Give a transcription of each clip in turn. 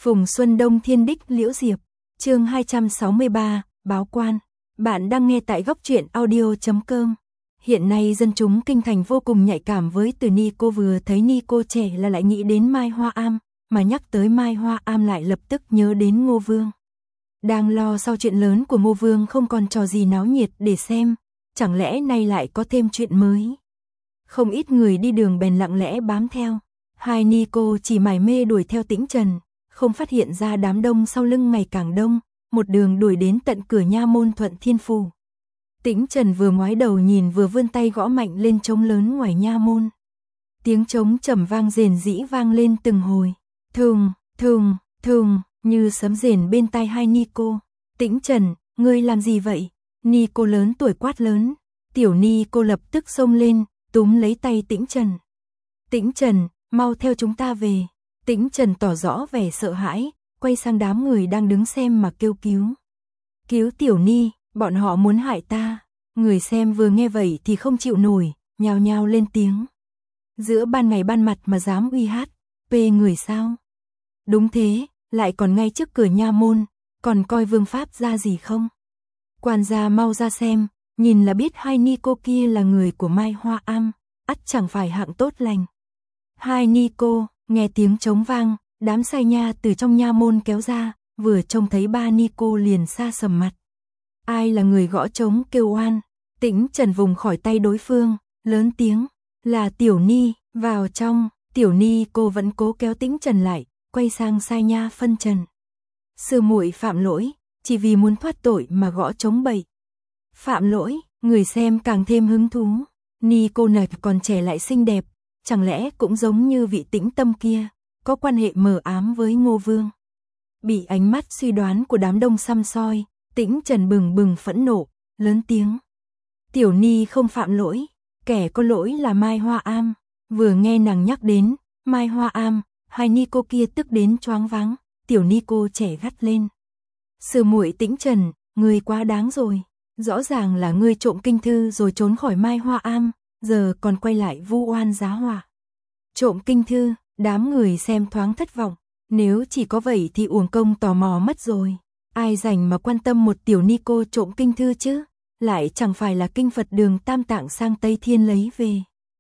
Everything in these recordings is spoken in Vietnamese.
Phùng Xuân Đông Thiên Đích Liễu Diệp, chương 263, báo quan. Bạn đang nghe tại góc truyện audio.com. Hiện nay dân chúng kinh thành vô cùng nhạy cảm với từ Nico, vừa thấy Nico trẻ là lại nghĩ đến Mai Hoa Am, mà nhắc tới Mai Hoa Am lại lập tức nhớ đến Ngô Vương. Đang lo sau chuyện lớn của Ngô Vương không còn trò gì náo nhiệt để xem, chẳng lẽ nay lại có thêm chuyện mới. Không ít người đi đường bèn lặng lẽ bám theo. Hai Nico chỉ mải mê đuổi theo Tĩnh Trần, không phát hiện ra đám đông sau lưng ngày càng đông, một đường đuổi đến tận cửa nha môn Thuận Thiên Phủ. Tĩnh Trần vừa ngoái đầu nhìn vừa vươn tay gõ mạnh lên trống lớn ngoài nha môn. Tiếng trống trầm vang rền rĩ vang lên từng hồi, thùng, thùng, thùng, như sấm rền bên tai hai Nico. Tĩnh Trần, ngươi làm gì vậy? Nico lớn tuổi quát lớn. Tiểu Nico lập tức xông lên, túm lấy tay Tĩnh Trần. Tĩnh Trần, mau theo chúng ta về. Tĩnh Trần tỏ rõ vẻ sợ hãi, quay sang đám người đang đứng xem mà kêu cứu. Cứu Tiểu Ni, bọn họ muốn hại ta. Người xem vừa nghe vậy thì không chịu nổi, nhao nhao lên tiếng. Giữa ban ngày ban mặt mà dám uy hát, pê người sao? Đúng thế, lại còn ngay trước cửa nha môn, còn coi vương pháp ra gì không? Quan gia mau ra xem, nhìn là biết hai Nico kia là người của Mai Hoa Am, ắt chẳng phải hạng tốt lành. Hai Nico, nghe tiếng trống vang, đám sai nha từ trong nha môn kéo ra, vừa trông thấy ba Nico liền sa sầm mặt. Ai là người gõ trống kêu oan? Tĩnh Trần vùng khỏi tay đối phương, lớn tiếng, là Tiểu Ni, vào trong. Tiểu Ni cô vẫn cố kéo Tĩnh Trần lại, quay sang sai nha phân trần. Sư muội phạm lỗi, chỉ vì muốn thoát tội mà gõ trống bậy. Phạm lỗi, người xem càng thêm hứng thú. Ni cô này còn trẻ lại xinh đẹp, chẳng lẽ cũng giống như vị Tĩnh Tâm kia, có quan hệ mờ ám với Ngô Vương. Bị ánh mắt suy đoán của đám đông săm soi, Tĩnh Trần bừng bừng phẫn nộ, lớn tiếng. Tiểu Ni không phạm lỗi, kẻ có lỗi là Mai Hoa Am. Vừa nghe nàng nhắc đến Mai Hoa Am, hai Nico kia tức đến choáng váng. Tiểu Nico trẻ gắt lên. Sư muội Tĩnh Trần, ngươi quá đáng rồi. Rõ ràng là ngươi trộm kinh thư rồi trốn khỏi Mai Hoa Am, giờ còn quay lại vu oan giá họa. Trộm kinh thư, đám người xem thoáng thất vọng. Nếu chỉ có vậy thì uổng công tò mò mất rồi. Ai rảnh mà quan tâm một tiểu Nico trộm kinh thư chứ? Lại chẳng phải là kinh Phật Đường Tam Tạng sang Tây Thiên lấy về.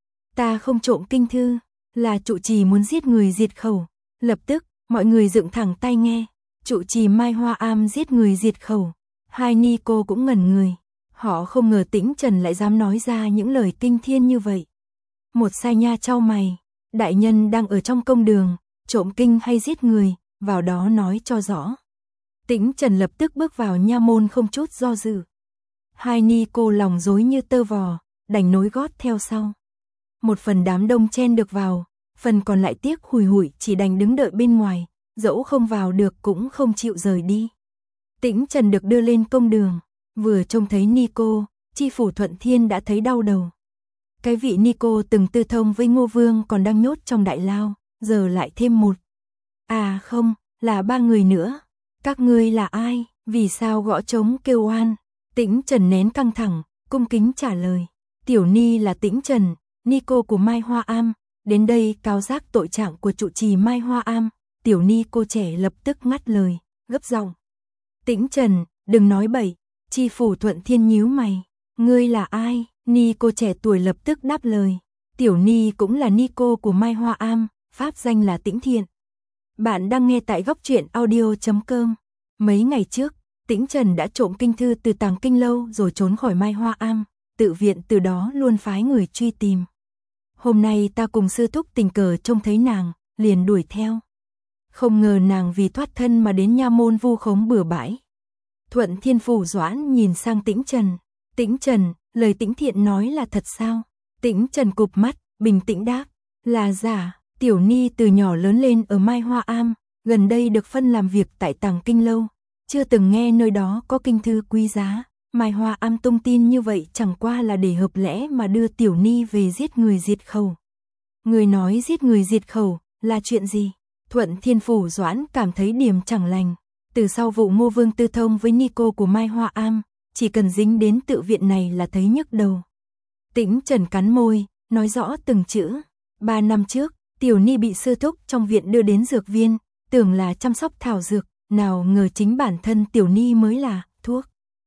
Ta không trộm kinh thư, là trụ trì muốn giết người diệt khẩu. Lập tức, mọi người dựng thẳng tay nghe. Trụ trì Mai Hoa Am giết người diệt khẩu. Hai Nico cũng ngẩn người. Họ không ngờ Tĩnh Trần lại dám nói ra những lời kinh thiên như vậy. Một sai nha chau mày. Đại nhân đang ở trong công đường, trộm kinh hay giết người, vào đó nói cho rõ. Tĩnh Trần lập tức bước vào nha môn không chút do dự. Hai Nico lòng rối như tơ vò, đành nối gót theo sau. Một phần đám đông chen được vào, phần còn lại tiếc hùi hụi chỉ đành đứng đợi bên ngoài, dẫu không vào được cũng không chịu rời đi. Tĩnh Trần được đưa lên công đường, vừa trông thấy Nico, chi phủ Thuận Thiên đã thấy đau đầu. Cái vị Nico từng tư thông với Ngô Vương còn đang nhốt trong đại lao, giờ lại thêm một. À không, là ba người nữa. Các ngươi là ai, vì sao gõ trống kêu oan? Tĩnh Trần nén căng thẳng, cung kính trả lời. Tiểu Ni là Tĩnh Trần, Nico của Mai Hoa Am, đến đây cáo giác tội trạng của trụ trì Mai Hoa Am. Tiểu Ni cô trẻ lập tức ngắt lời, gấp giọng. Tĩnh Trần, đừng nói bậy. Chi phủ Thuận Thiên nhíu mày. Ngươi là ai? Ni cô trẻ tuổi lập tức đáp lời. Tiểu Ni cũng là Nico của Mai Hoa Am, pháp danh là Tĩnh Thiện. Bạn đang nghe tại góc truyện audio.com. Mấy ngày trước, Tĩnh Trần đã trộm kinh thư từ Tàng Kinh Lâu rồi trốn khỏi Mai Hoa Am, tự viện từ đó luôn phái người truy tìm. Hôm nay ta cùng sư thúc tình cờ trông thấy nàng, liền đuổi theo. Không ngờ nàng vì thoát thân mà đến nha môn vu khống bừa bãi. Thuận Thiên Phủ Doãn nhìn sang Tĩnh Trần. Tĩnh Trần, lời Tĩnh Thiện nói là thật sao? Tĩnh Trần cụp mắt, bình tĩnh đáp. Là giả, Tiểu Ni từ nhỏ lớn lên ở Mai Hoa Am, gần đây được phân làm việc tại Tàng Kinh Lâu. Chưa từng nghe nơi đó có kinh thư quý giá. Mai Hoa Am tung tin như vậy chẳng qua là để hợp lẽ mà đưa Tiểu Ni về giết người diệt khẩu. Người nói giết người diệt khẩu là chuyện gì? Thuận Thiên Phủ Doãn cảm thấy điểm chẳng lành. Từ sau vụ Ngô Vương tư thông với Nico của Mai Hoa Am, chỉ cần dính đến tự viện này là thấy nhức đầu. Tĩnh Trần cắn môi, nói rõ từng chữ. 3 năm trước, Tiểu Ni bị sư thúc trong viện đưa đến dược viên, tưởng là chăm sóc thảo dược, nào ngờ chính bản thân Tiểu Ni mới là thuốc.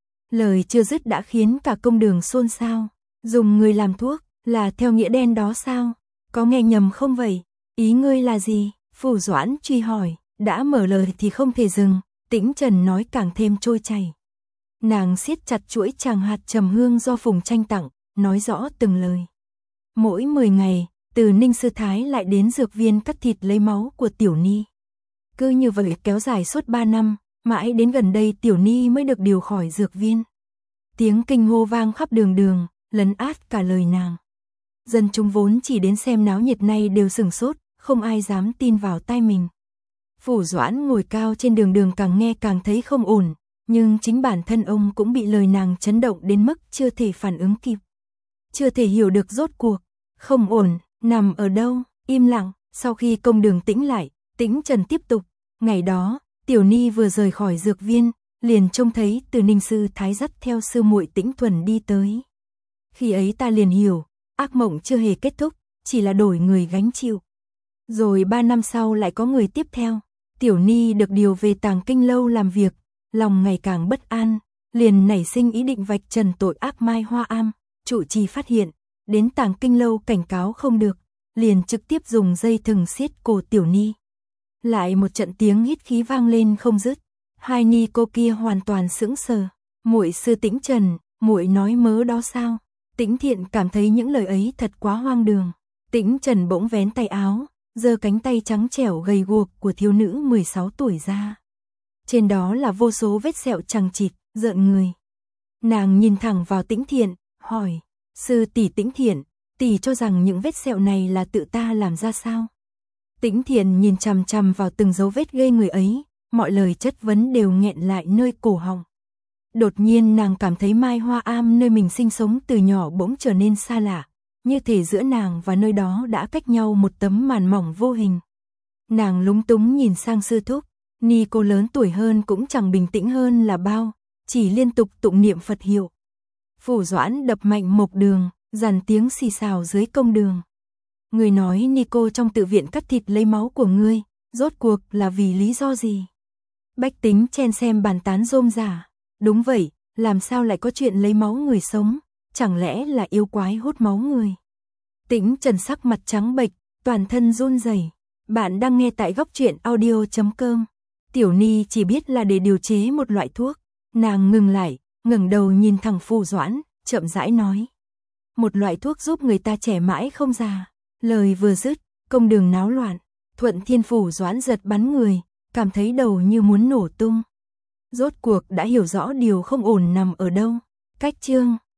Lời chưa dứt đã khiến cả công đường xôn xao. Dùng người làm thuốc, là theo nghĩa đen đó sao? Có nghe nhầm không vậy? Ý ngươi là gì? Phủ Doãn truy hỏi, đã mở lời thì không thể dừng, Tĩnh Trần nói càng thêm trôi chảy. Nàng siết chặt chuỗi tràng hạt trầm hương do Phùng Tranh tặng, nói rõ từng lời. Mỗi 10 ngày, từ Ninh Sư Thái lại đến dược viên cắt thịt lấy máu của Tiểu Ni. Cứ như vậy kéo dài suốt 3 năm, mãi đến gần đây Tiểu Ni mới được điều khỏi dược viên. Tiếng kinh hô vang khắp đường đường, lấn át cả lời nàng. Dân chúng vốn chỉ đến xem náo nhiệt này đều sửng sốt, không ai dám tin vào tai mình. Phủ Doãn ngồi cao trên đường đường càng nghe càng thấy không ổn, nhưng chính bản thân ông cũng bị lời nàng chấn động đến mức chưa thể phản ứng kịp. Chưa thể hiểu được rốt cuộc, không ổn, nằm ở đâu, im lặng. Sau khi công đường tĩnh lại, Tĩnh Trần tiếp tục, ngày đó, Tiểu Ni vừa rời khỏi dược viên, liền trông thấy Từ Ninh Sư Thái dắt theo sư muội Tĩnh Thuần đi tới. Khi ấy ta liền hiểu, ác mộng chưa hề kết thúc, chỉ là đổi người gánh chịu. Rồi 3 năm sau lại có người tiếp theo, Tiểu Ni được điều về Tàng Kinh Lâu làm việc, lòng ngày càng bất an, liền nảy sinh ý định vạch trần tội ác Mai Hoa Am. Trụ trì phát hiện, đến Tàng Kinh Lâu cảnh cáo không được, liền trực tiếp dùng dây thừng siết cổ Tiểu Ni. Lại một trận tiếng hít khí vang lên không dứt, hai ni cô kia hoàn toàn sững sờ. Muội sư Tĩnh Trần, muội nói mớ đó sao? Tĩnh Thiện cảm thấy những lời ấy thật quá hoang đường. Tĩnh Trần bỗng vén tay áo, giơ cánh tay trắng trẻo gầy guộc của thiếu nữ 16 tuổi ra. Trên đó là vô số vết sẹo chằng chịt, rợn người. Nàng nhìn thẳng vào Tĩnh Thiện, hỏi, sư tỷ Tĩnh Thiện, tỷ cho rằng những vết sẹo này là tự ta làm ra sao? Tĩnh Thiện nhìn chằm chằm vào từng dấu vết ghê người ấy, mọi lời chất vấn đều nghẹn lại nơi cổ họng. Đột nhiên nàng cảm thấy Mai Hoa Am nơi mình sinh sống từ nhỏ bỗng trở nên xa lạ, như thể giữa nàng và nơi đó đã cách nhau một tấm màn mỏng vô hình. Nàng lúng túng nhìn sang sư thúc, ni cô lớn tuổi hơn cũng chẳng bình tĩnh hơn là bao, chỉ liên tục tụng niệm Phật hiệu. Phủ Doãn đập mạnh mộc đường, dàn tiếng xì xào dưới công đường. Người nói ni cô trong tự viện cắt thịt lấy máu của ngươi, rốt cuộc là vì lý do gì? Bách tính chen xem bàn tán rôm rả. Đúng vậy, làm sao lại có chuyện lấy máu người sống, chẳng lẽ là yêu quái hút máu người? Tĩnh Trần sắc mặt trắng bệch, toàn thân run rẩy. Bạn đang nghe tại góc truyện audio.com. Tiểu Ni chỉ biết là để điều chế một loại thuốc. Nàng ngừng lại, ngẩng đầu nhìn thẳng Phủ Doãn, chậm rãi nói. Một loại thuốc giúp người ta trẻ mãi không già. Lời vừa dứt, công đường náo loạn. Thuận Thiên Phủ Doãn giật bắn người, cảm thấy đầu như muốn nổ tung. Rốt cuộc đã hiểu rõ điều không ổn nằm ở đâu. Cách chương